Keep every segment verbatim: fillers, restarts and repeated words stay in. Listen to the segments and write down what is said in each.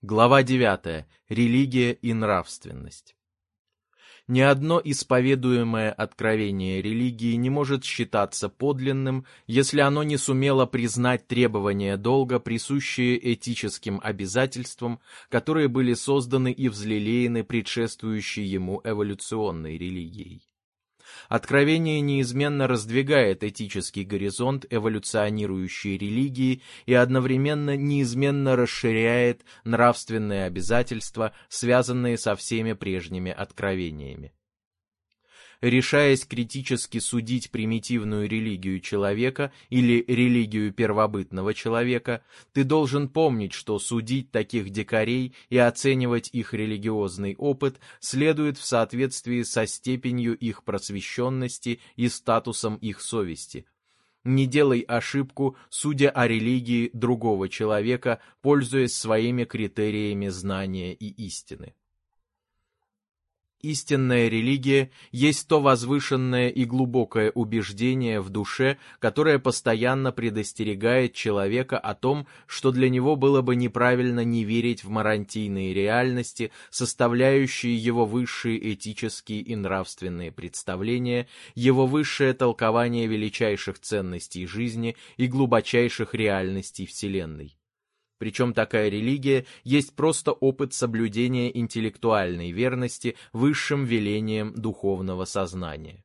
Глава девятая. Религия и нравственность. Ни одно исповедуемое откровение религии не может считаться подлинным, если оно не сумело признать требования долга, присущие этическим обязательствам, которые были созданы и взлелеяны предшествующей ему эволюционной религией. Откровение неизменно раздвигает этический горизонт эволюционирующей религии и одновременно неизменно расширяет нравственные обязательства, связанные со всеми прежними откровениями. Решаясь критически судить примитивную религию человека или религию первобытного человека, ты должен помнить, что судить таких дикарей и оценивать их религиозный опыт следует в соответствии со степенью их просвещенности и статусом их совести. Не делай ошибку, судя о религии другого человека, пользуясь своими критериями знания и истины. Истинная религия есть то возвышенное и глубокое убеждение в душе, которое постоянно предостерегает человека о том, что для него было бы неправильно не верить в марантийные реальности, составляющие его высшие этические и нравственные представления, его высшее толкование величайших ценностей жизни и глубочайших реальностей Вселенной. Причем такая религия есть просто опыт соблюдения интеллектуальной верности высшим велениям духовного сознания.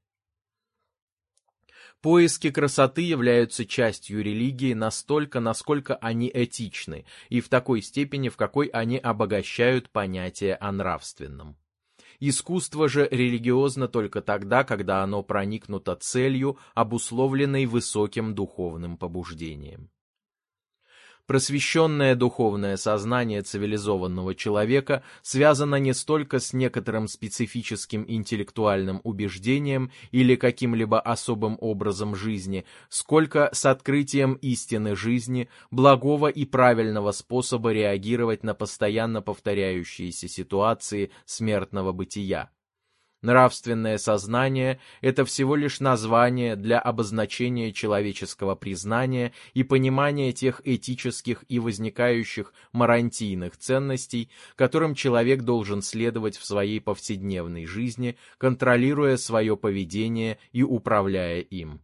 Поиски красоты являются частью религии настолько, насколько они этичны, и в такой степени, в какой они обогащают понятие о нравственном. Искусство же религиозно только тогда, когда оно проникнуто целью, обусловленной высоким духовным побуждением. Просвещенное духовное сознание цивилизованного человека связано не столько с некоторым специфическим интеллектуальным убеждением или каким-либо особым образом жизни, сколько с открытием истины жизни, благого и правильного способа реагировать на постоянно повторяющиеся ситуации смертного бытия. Нравственное сознание – это всего лишь название для обозначения человеческого признания и понимания тех этических и возникающих марантийных ценностей, которым человек должен следовать в своей повседневной жизни, контролируя свое поведение и управляя им.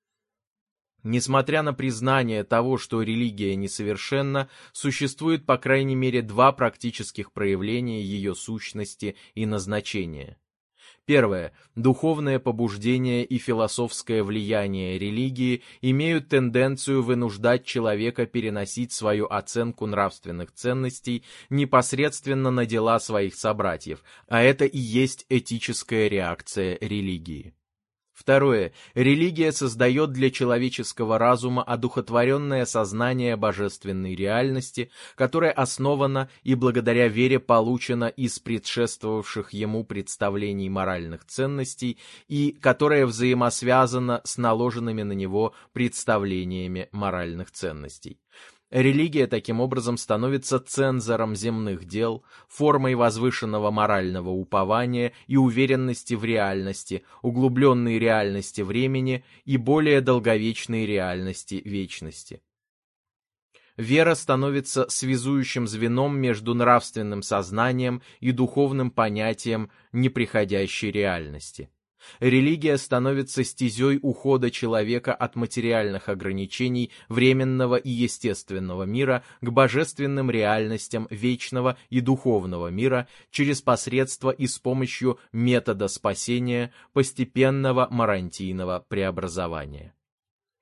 Несмотря на признание того, что религия несовершенна, существует по крайней мере два практических проявления ее сущности и назначения. Первое. Духовное побуждение и философское влияние религии имеют тенденцию вынуждать человека переносить свою оценку нравственных ценностей непосредственно на дела своих собратьев, а это и есть этическая реакция религии. Второе. Религия создает для человеческого разума одухотворенное сознание божественной реальности, которое основано и благодаря вере получено из предшествовавших ему представлений моральных ценностей и которое взаимосвязано с наложенными на него представлениями моральных ценностей. Религия таким образом становится цензором земных дел, формой возвышенного морального упования и уверенности в реальности, углубленной реальности времени и более долговечной реальности вечности. Вера становится связующим звеном между нравственным сознанием и духовным понятием неприходящей реальности. Религия становится стезей ухода человека от материальных ограничений временного и естественного мира к божественным реальностям вечного и духовного мира через посредство и с помощью метода спасения постепенного марантийного преобразования.